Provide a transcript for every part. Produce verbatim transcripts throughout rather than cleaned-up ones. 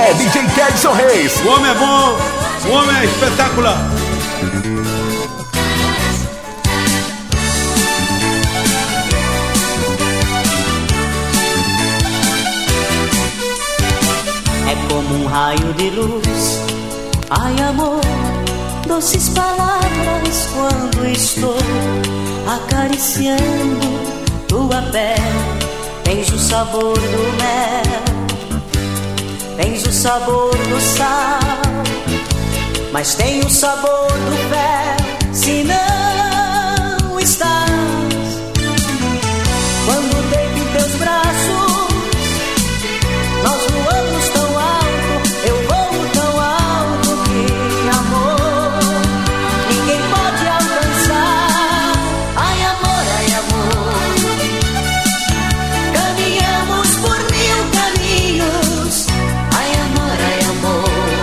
é D J Kedson Reis. O homem é bom, o homem é espetacular. É como um raio de luz, ai amor, doces palavras quando estou acariciando tua pele. Tens o sabor do mel, tens o sabor do sal, mas tem o sabor do fel se não estás. Quando deito em teus braços, nós voamos tão alto, eu vou tão alto que amor ninguém pode alcançar. Ai amor, ai amor, caminhamos por mil caminhos. Ai amor, ai amor,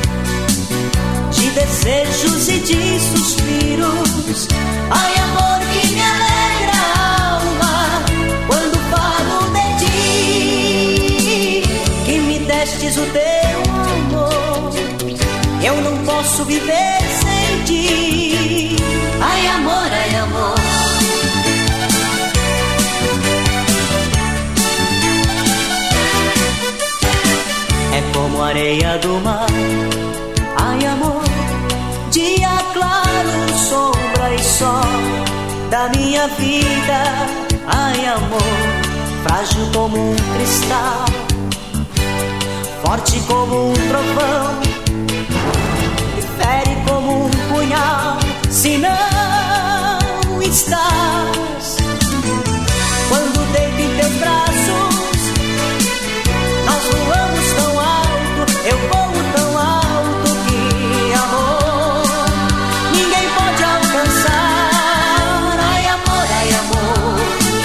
de desejos e de suspiros. Ai amor que me alegra a alma quando falo de ti, que me destes o teu amor, eu não posso viver sem ti. Ai amor, ai amor, é como areia do mar. Ai amor, dia claro, sombra e sol da minha vida. Ai amor, frágil como um cristal, forte como um trovão, e fere como um punhal se não estás. Quando deito em teus braços, nós voamos tão alto, eu vou tão alto que amor ninguém pode alcançar. Ai amor, ai amor,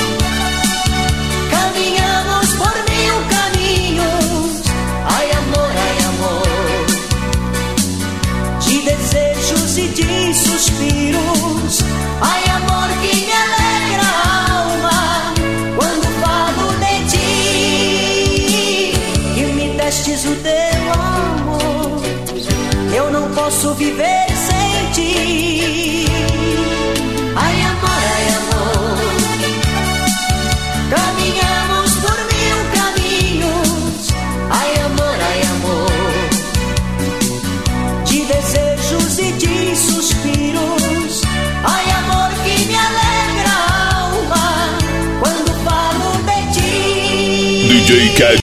caminhamos por mil caminhos. Ai amor, ai amor, de desejos e de suspiros. Ai amor que me alegra a alma quando falo de ti, que me destes o teu amor, eu não posso viver sem ti. Ai amor, ai amor, caminhamos por mil caminhos. Ai amor, ai amor, de desejos e de suspiros. Ai amor que me alegra a alma quando falo de ti. D J